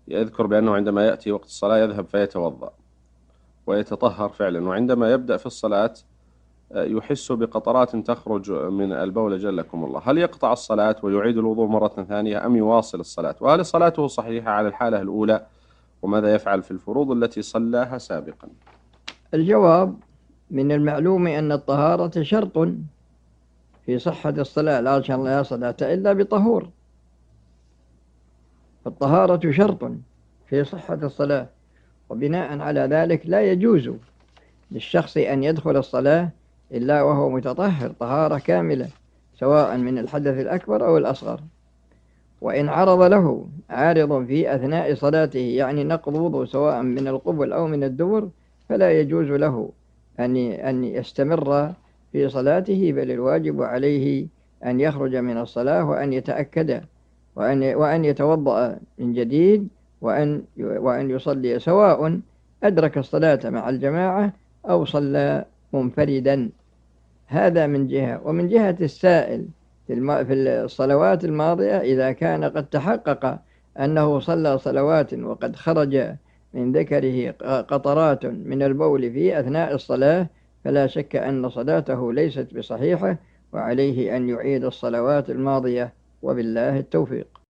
يذكر بأنه عندما يأتي وقت الصلاة يذهب فيتوضأ ويتطهر فعلا، وعندما يبدأ في الصلاة يحس بقطرات تخرج من البول جلكم الله. هل يقطع الصلاة ويعيد الوضوء مرة ثانية أم يواصل الصلاة؟ وهل صلاته صحيحة على الحالة الأولى؟ وماذا يفعل في الفروض التي صلاها سابقا؟ الجواب: من المعلوم أن الطهارة شرط في صحة الصلاة، لا صلاة إلا بطهور. الطهارة شرط في صحة الصلاة، وبناء على ذلك لا يجوز للشخص أن يدخل الصلاة إلا وهو متطهر طهارة كاملة، سواء من الحدث الأكبر أو الأصغر. وإن عرض له عارض في أثناء صلاته، يعني نقض وضوء سواء من القبل أو من الدبر، فلا يجوز له أن يستمر في صلاته، بل الواجب عليه أن يخرج من الصلاة وأن يتأكد وأن يتوضأ من جديد، وأن يصلي، سواء أدرك الصلاة مع الجماعة أو صلى منفردا. هذا من جهة. ومن جهة السائل في الصلوات الماضية، إذا كان قد تحقق أنه صلى صلوات وقد خرج من ذكره قطرات من البول في أثناء الصلاة، فلا شك أن صلاته ليست بصحيحة، وعليه أن يعيد الصلوات الماضية، وبالله التوفيق.